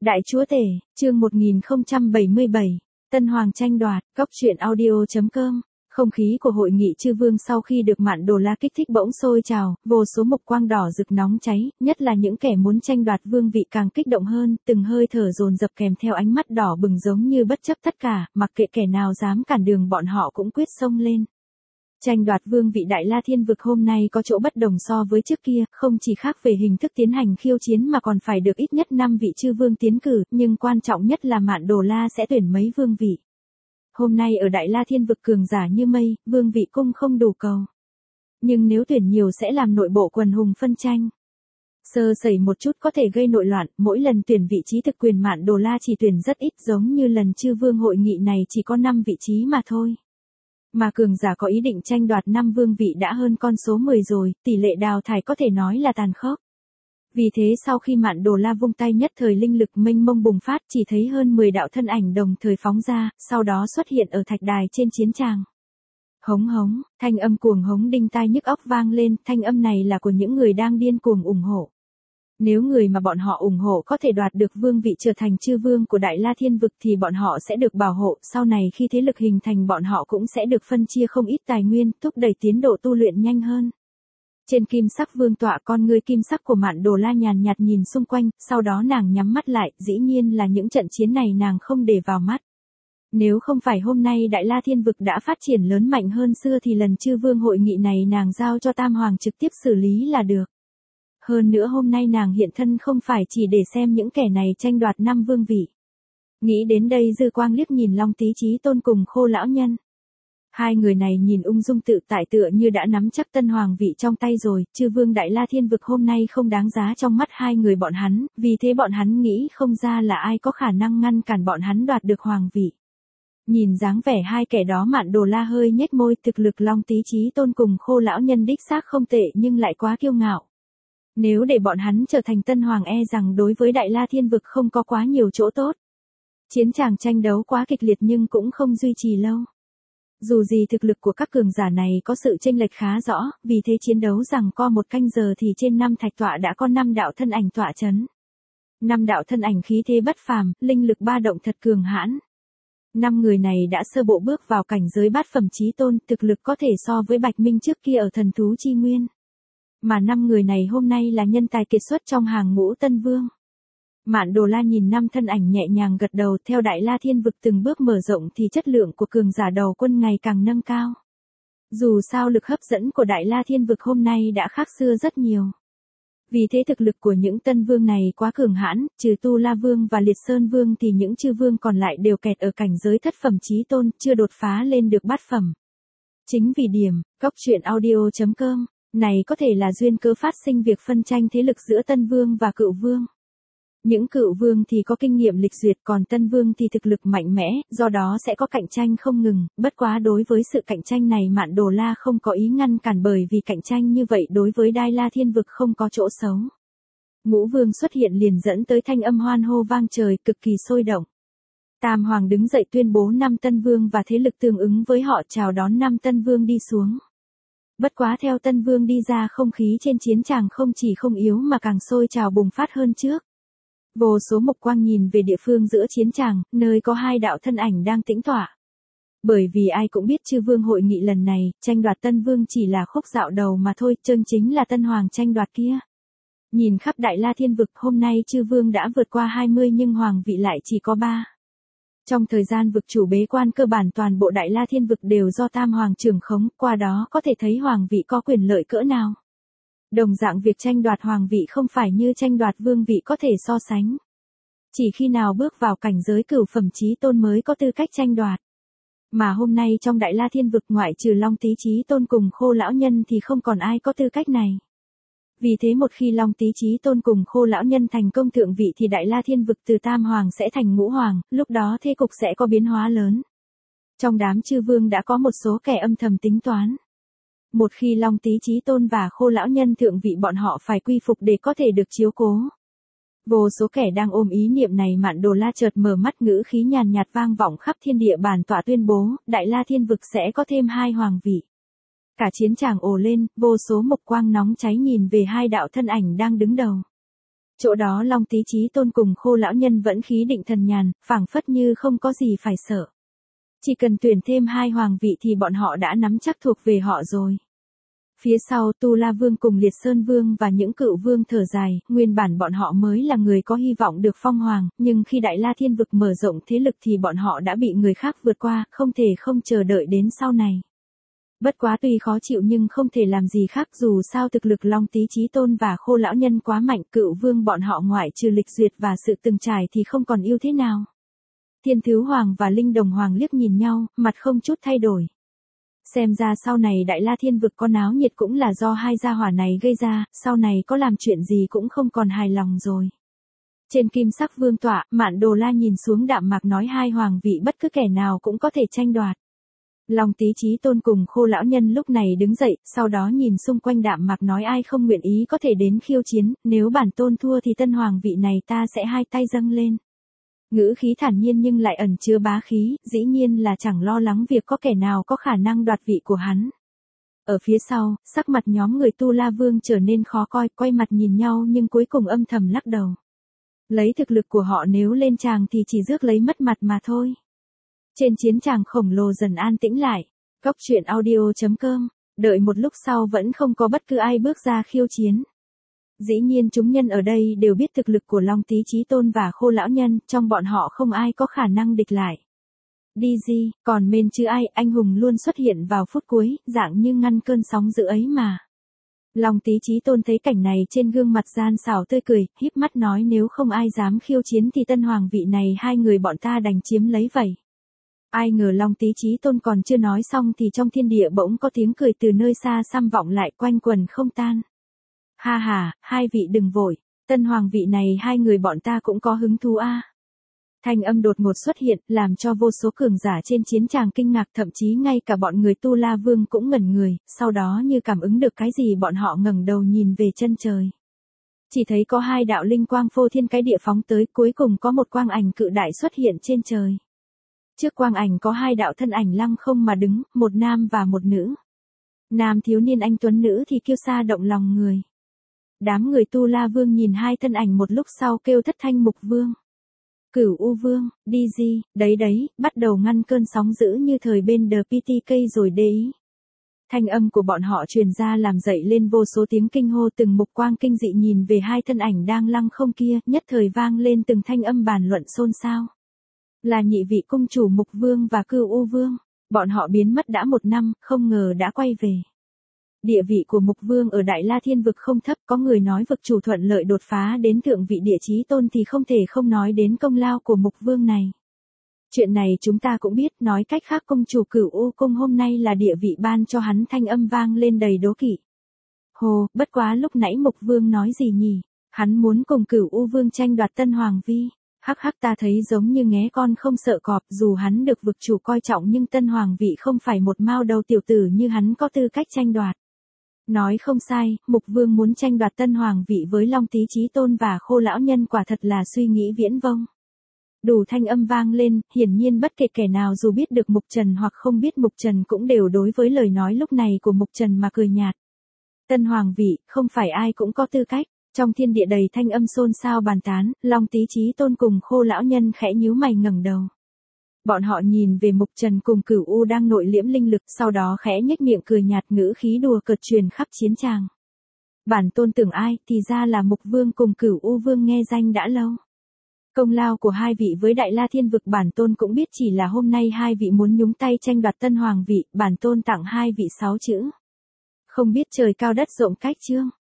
Đại chúa tể, chương 1077, Tân Hoàng tranh đoạt, góc truyện audio.com. Không khí của hội nghị chư vương sau khi được Mạn Đồ La kích thích bỗng sôi trào, vô số mục quang đỏ rực nóng cháy, nhất là những kẻ muốn tranh đoạt vương vị càng kích động hơn, từng hơi thở dồn dập kèm theo ánh mắt đỏ bừng giống như bất chấp tất cả, mặc kệ kẻ nào dám cản đường bọn họ cũng quyết xông lên. Tranh đoạt vương vị Đại La Thiên Vực hôm nay có chỗ bất đồng so với trước kia, không chỉ khác về hình thức tiến hành khiêu chiến mà còn phải được ít nhất 5 vị chư vương tiến cử, nhưng quan trọng nhất là Mạn Đồ La sẽ tuyển mấy vương vị. Hôm nay ở Đại La Thiên Vực cường giả như mây, vương vị cung không đủ cầu. Nhưng nếu tuyển nhiều sẽ làm nội bộ quần hùng phân tranh. Sơ sẩy một chút có thể gây nội loạn, mỗi lần tuyển vị trí thực quyền Mạn Đồ La chỉ tuyển rất ít, giống như lần chư vương hội nghị này chỉ có 5 vị trí mà thôi. Mà cường giả có ý định tranh đoạt 5 vương vị đã hơn con số 10 rồi, tỷ lệ đào thải có thể nói là tàn khốc. Vì thế sau khi Mạn Đồ La vung tay nhất thời linh lực mênh mông bùng phát, chỉ thấy hơn 10 đạo thân ảnh đồng thời phóng ra, sau đó xuất hiện ở thạch đài trên chiến tràng. Hống hống, thanh âm cuồng hống đinh tai nhức óc vang lên, thanh âm này là của những người đang điên cuồng ủng hộ. Nếu người mà bọn họ ủng hộ có thể đoạt được vương vị trở thành chư vương của Đại La Thiên Vực thì bọn họ sẽ được bảo hộ, sau này khi thế lực hình thành bọn họ cũng sẽ được phân chia không ít tài nguyên, thúc đẩy tiến độ tu luyện nhanh hơn. Trên kim sắc vương tọa con ngươi kim sắc của Mạn Đồ La nhàn nhạt nhìn xung quanh, sau đó nàng nhắm mắt lại, dĩ nhiên là những trận chiến này nàng không để vào mắt. Nếu không phải hôm nay Đại La Thiên Vực đã phát triển lớn mạnh hơn xưa thì lần chư vương hội nghị này nàng giao cho Tam Hoàng trực tiếp xử lý là được. Hơn nữa hôm nay nàng hiện thân không phải chỉ để xem những kẻ này tranh đoạt 5 vương vị. Nghĩ đến đây dư quang liếc nhìn Long Tí Chí Tôn cùng Khô lão nhân. Hai người này nhìn ung dung tự tại tựa như đã nắm chắc tân hoàng vị trong tay rồi, chư vương Đại La Thiên Vực hôm nay không đáng giá trong mắt hai người bọn hắn, vì thế bọn hắn nghĩ không ra là ai có khả năng ngăn cản bọn hắn đoạt được hoàng vị. Nhìn dáng vẻ hai kẻ đó Mạn Đồ La hơi nhếch môi, thực lực Long Tí Chí Tôn cùng Khô lão nhân đích xác không tệ nhưng lại quá kiêu ngạo. Nếu để bọn hắn trở thành tân hoàng e rằng đối với Đại La Thiên Vực không có quá nhiều chỗ tốt. Chiến tràng tranh đấu quá kịch liệt nhưng cũng không duy trì lâu. Dù gì thực lực của các cường giả này có sự chênh lệch khá rõ, vì thế chiến đấu rằng co một canh giờ thì trên 5 thạch tọa đã có 5 đạo thân ảnh tọa chấn. 5 đạo thân ảnh khí thế bất phàm, linh lực ba động thật cường hãn. 5 người này đã sơ bộ bước vào cảnh giới bát phẩm chí tôn, thực lực có thể so với Bạch Minh trước kia ở thần thú chi nguyên. Mà 5 người này hôm nay là nhân tài kiệt xuất trong hàng ngũ tân vương. Mạn Đồ La nhìn 5 thân ảnh nhẹ nhàng gật đầu, theo Đại La Thiên Vực từng bước mở rộng thì chất lượng của cường giả đầu quân ngày càng nâng cao. Dù sao lực hấp dẫn của Đại La Thiên Vực hôm nay đã khác xưa rất nhiều. Vì thế thực lực của những tân vương này quá cường hãn, trừ Tu La Vương và Liệt Sơn Vương thì những chư vương còn lại đều kẹt ở cảnh giới thất phẩm chí tôn, chưa đột phá lên được bát phẩm. Chính vì điểm, góc truyện audio.com này có thể là duyên cớ phát sinh việc phân tranh thế lực giữa tân vương và cựu vương. Những cựu vương thì có kinh nghiệm lịch duyệt còn tân vương thì thực lực mạnh mẽ, do đó sẽ có cạnh tranh không ngừng, bất quá đối với sự cạnh tranh này Mạn Đồ La không có ý ngăn cản bởi vì cạnh tranh như vậy đối với Đại La Thiên Vực không có chỗ xấu. Ngũ vương xuất hiện liền dẫn tới thanh âm hoan hô vang trời cực kỳ sôi động. Tam Hoàng đứng dậy tuyên bố 5 tân vương và thế lực tương ứng với họ chào đón 5 tân vương đi xuống. Bất quá theo tân vương đi ra không khí trên chiến tràng không chỉ không yếu mà càng sôi trào bùng phát hơn trước. Vô số mục quang nhìn về địa phương giữa chiến tràng, nơi có 2 đạo thân ảnh đang tĩnh tọa. Bởi vì ai cũng biết chư vương hội nghị lần này, tranh đoạt tân vương chỉ là khúc dạo đầu mà thôi, chân chính là tân hoàng tranh đoạt kia. Nhìn khắp Đại La Thiên Vực hôm nay chư vương đã vượt qua 20 nhưng hoàng vị lại chỉ có 3. Trong thời gian vực chủ bế quan cơ bản toàn bộ Đại La Thiên Vực đều do Tam Hoàng trưởng khống, qua đó có thể thấy hoàng vị có quyền lợi cỡ nào. Đồng dạng việc tranh đoạt hoàng vị không phải như tranh đoạt vương vị có thể so sánh. Chỉ khi nào bước vào cảnh giới cửu phẩm chí tôn mới có tư cách tranh đoạt. Mà hôm nay trong Đại La Thiên Vực ngoại trừ Long Tí Chí Tôn cùng Khô lão nhân thì không còn ai có tư cách này. Vì thế một khi Long Tí Chí Tôn cùng Khô lão nhân thành công thượng vị thì Đại La Thiên Vực từ Tam Hoàng sẽ thành Ngũ Hoàng, lúc đó thế cục sẽ có biến hóa lớn. Trong đám chư vương đã có một số kẻ âm thầm tính toán. Một khi Long Tí Chí Tôn và Khô lão nhân thượng vị bọn họ phải quy phục để có thể được chiếu cố. Vô số kẻ đang ôm ý niệm này Mạn Đồ La chợt mở mắt ngữ khí nhàn nhạt vang vọng khắp thiên địa bản tọa tuyên bố, Đại La Thiên Vực sẽ có thêm 2 hoàng vị. Cả chiến tràng ồ lên, vô số mục quang nóng cháy nhìn về 2 đạo thân ảnh đang đứng đầu. Chỗ đó Long Tý Chí Tôn cùng Khô lão nhân vẫn khí định thần nhàn, phảng phất như không có gì phải sợ. Chỉ cần tuyển thêm 2 hoàng vị thì bọn họ đã nắm chắc thuộc về họ rồi. Phía sau Tu La Vương cùng Liệt Sơn Vương và những cựu vương thở dài, nguyên bản bọn họ mới là người có hy vọng được phong hoàng, nhưng khi Đại La Thiên Vực mở rộng thế lực thì bọn họ đã bị người khác vượt qua, không thể không chờ đợi đến sau này. Bất quá tuy khó chịu nhưng không thể làm gì khác, dù sao thực lực Long Tý Chí Tôn và Khô lão nhân quá mạnh, cựu vương bọn họ ngoại trừ lịch duyệt và sự từng trải thì không còn yêu thế nào. Thiên Thứ Hoàng và Linh Đồng Hoàng liếc nhìn nhau, mặt không chút thay đổi. Xem ra sau này Đại La Thiên Vực có náo nhiệt cũng là do hai gia hỏa này gây ra, sau này có làm chuyện gì cũng không còn hài lòng rồi. Trên kim sắc vương tọa, Mạn Đồ La nhìn xuống đạm mạc nói 2 hoàng vị bất cứ kẻ nào cũng có thể tranh đoạt. Long Tý Chí Tôn cùng Khô lão nhân lúc này đứng dậy, sau đó nhìn xung quanh đạm mạc nói ai không nguyện ý có thể đến khiêu chiến, nếu bản tôn thua thì tân hoàng vị này ta sẽ hai tay dâng lên. Ngữ khí thản nhiên nhưng lại ẩn chứa bá khí, dĩ nhiên là chẳng lo lắng việc có kẻ nào có khả năng đoạt vị của hắn. Ở phía sau, sắc mặt nhóm người Tu La Vương trở nên khó coi, quay mặt nhìn nhau nhưng cuối cùng âm thầm lắc đầu. Lấy thực lực của họ nếu lên tràng thì chỉ rước lấy mất mặt mà thôi. Trên chiến tràng khổng lồ dần an tĩnh lại. Góc truyện audio.com, đợi một lúc sau vẫn không có bất cứ ai bước ra khiêu chiến. Dĩ nhiên chúng nhân ở đây đều biết thực lực của Long Tý Chí Tôn và Khô lão nhân, trong bọn họ không ai có khả năng địch lại. Đi gì, còn mên chứ ai, anh hùng luôn xuất hiện vào phút cuối, dạng như ngăn cơn sóng dữ ấy mà. Long Tý Chí Tôn thấy cảnh này trên gương mặt gian xảo tươi cười, híp mắt nói nếu không ai dám khiêu chiến thì tân hoàng vị này 2 người bọn ta đành chiếm lấy vậy. Ai ngờ Long Tý Chí Tôn còn chưa nói xong thì trong thiên địa bỗng có tiếng cười từ nơi xa xăm vọng lại quanh quần không tan. Ha ha, 2 vị đừng vội, tân hoàng vị này 2 người bọn ta cũng có hứng thú a. Thanh âm đột ngột xuất hiện, làm cho vô số cường giả trên chiến tràng kinh ngạc, thậm chí ngay cả bọn người Tu La Vương cũng ngẩn người, sau đó như cảm ứng được cái gì bọn họ ngẩng đầu nhìn về chân trời. Chỉ thấy có 2 đạo linh quang phô thiên cái địa phóng tới, cuối cùng có một quang ảnh cự đại xuất hiện trên trời. Trước quang ảnh có 2 đạo thân ảnh lăng không mà đứng, một nam và một nữ. Nam thiếu niên anh tuấn, nữ thì kiêu sa động lòng người. Đám người Tu La Vương nhìn 2 thân ảnh một lúc sau kêu thất thanh Mục Vương. Cửu U Vương, đi gì, đấy, bắt đầu ngăn cơn sóng dữ như thời bên The PTK rồi đấy. Thanh âm của bọn họ truyền ra làm dậy lên vô số tiếng kinh hô, từng mục quang kinh dị nhìn về 2 thân ảnh đang lăng không kia, nhất thời vang lên từng thanh âm bàn luận xôn xao. Là nhị vị cung chủ Mục Vương và Cửu U Vương, bọn họ biến mất đã 1 năm, không ngờ đã quay về. Địa vị của Mục Vương ở Đại La Thiên Vực không thấp, có người nói vực chủ thuận lợi đột phá đến thượng vị địa chí tôn thì không thể không nói đến công lao của Mục Vương này. Chuyện này chúng ta cũng biết, nói cách khác công chủ Cửu U cung hôm nay là địa vị ban cho hắn, thanh âm vang lên đầy đố kỵ. Hồ, bất quá lúc nãy Mục Vương nói gì nhỉ? Hắn muốn cùng Cửu U Vương tranh đoạt tân hoàng vi. Hắc hắc, ta thấy giống như nghé con không sợ cọp, dù hắn được vực chủ coi trọng nhưng tân hoàng vị không phải một mao đầu tiểu tử như hắn có tư cách tranh đoạt. Nói không sai, Mục Vương muốn tranh đoạt tân hoàng vị với Long Tý Chí Tôn và Khô lão nhân quả thật là suy nghĩ viễn vông. Đủ thanh âm vang lên, hiển nhiên bất kể kẻ nào dù biết được Mục Trần hoặc không biết Mục Trần cũng đều đối với lời nói lúc này của Mục Trần mà cười nhạt. Tân hoàng vị, không phải ai cũng có tư cách. Trong thiên địa đầy thanh âm xôn xao bàn tán, Long Tý Chí Tôn cùng Khô lão nhân khẽ nhíu mày ngẩng đầu. Bọn họ nhìn về Mục Trần cùng Cửu U đang nội liễm linh lực, sau đó khẽ nhếch miệng cười nhạt, ngữ khí đùa cợt truyền khắp chiến tràng. Bản tôn tưởng ai, thì ra là Mục Vương cùng Cửu U Vương, nghe danh đã lâu. Công lao của 2 vị với Đại La Thiên Vực bản tôn cũng biết, chỉ là hôm nay 2 vị muốn nhúng tay tranh đoạt tân hoàng vị, bản tôn tặng 2 vị 6 chữ. Không biết trời cao đất rộng cách chương.